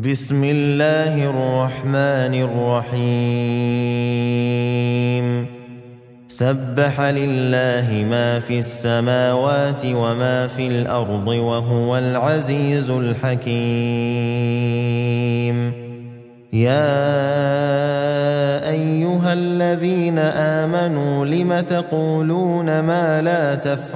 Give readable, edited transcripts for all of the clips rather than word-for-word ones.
بسم الله الرحمن الرحيم سبح لله ما في السماوات وما في الأرض وهو العزيز الحكيم يا أيها الذين آمنوا لم تقولون ما لا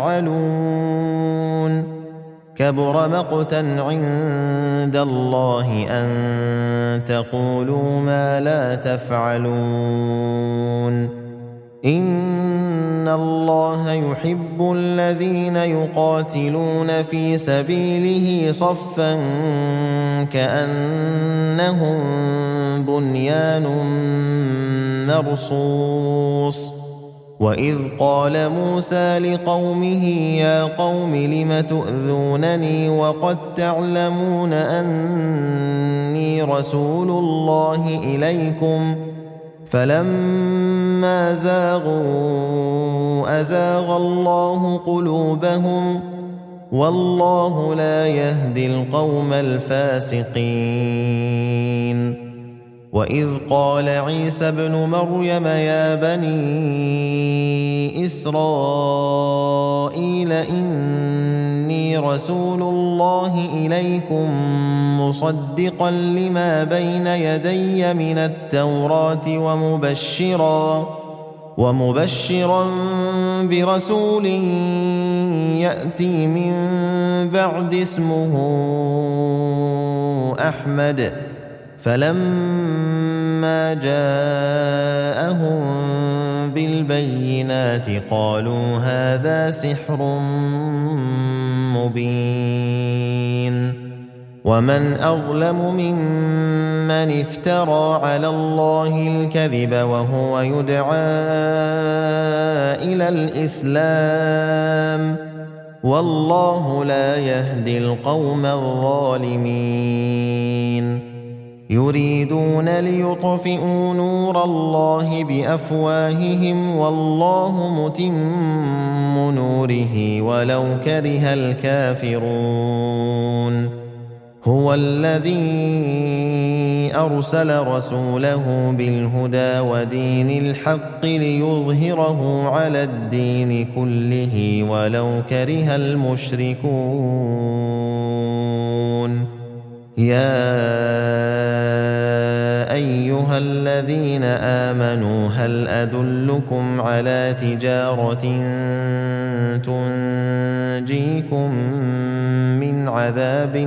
تفعلون كبر مقتا عند الله أن تقولوا ما لا تفعلون إن الله يحب الذين يقاتلون في سبيله صفا كأنهم بنيان مرصوص وإذ قال موسى لقومه يا قوم لم تؤذونني وقد تعلمون أني رسول الله إليكم فلما زاغوا أزاغ الله قلوبهم والله لا يهدي القوم الفاسقين وإذ قال عيسى ابن مريم يا بني إسرائيل إني رسول الله إليكم مصدقا لما بين يدي من التوراة ومبشرا برسول يأتي من بعد اسمه أحمد فلما جاءهم بالبينات قالوا هذا سحر مبين ومن أظلم ممن افترى على الله الكذب وهو يدعى إلى الإسلام والله لا يهدي القوم الظالمين يريدون ليطفئوا نور الله بأفواههم والله متم نوره ولو كره الكافرون هو الذي أرسل رسوله بالهدى ودين الحق ليظهره على الدين كله ولو كره المشركون يا أيها الذين آمنوا هل أدلكم على تجارة تنجيكم من عذاب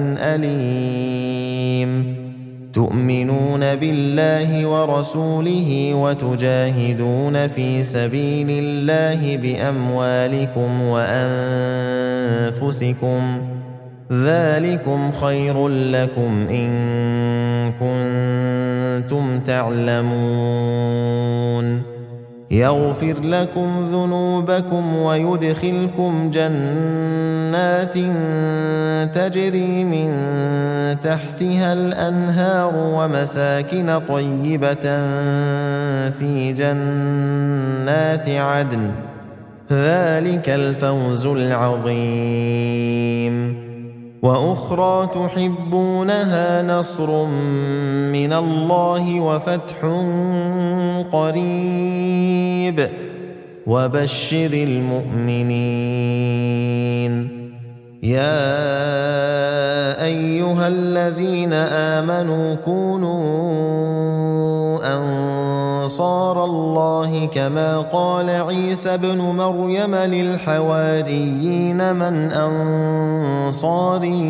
أليم تؤمنون بالله ورسوله وتجاهدون في سبيل الله بأموالكم وأنفسكم ذلكم خير لكم إن كنتم تعلمون يغفر لكم ذنوبكم ويدخلكم جنات تجري من تحتها الأنهار ومساكن طيبة في جنات عدن ذلك الفوز العظيم وأخرى تحبونها نصر من الله وفتح قريب وبشر المؤمنين يا أيها الذين آمنوا كونوا أنصار الله كما قال عيسى ابن مريم للحواريين من أنصاري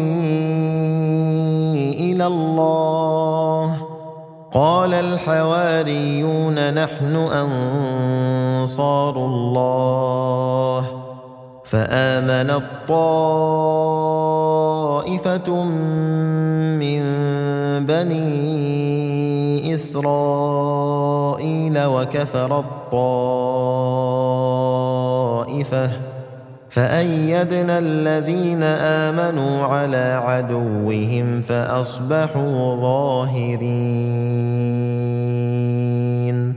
إلى الله قال الحواريون نحن أنصار الله فآمنت طائفة من بني إسرائيل وكفرت طائفة فأيدنا الذين آمنوا على عدوهم فأصبحوا ظاهرين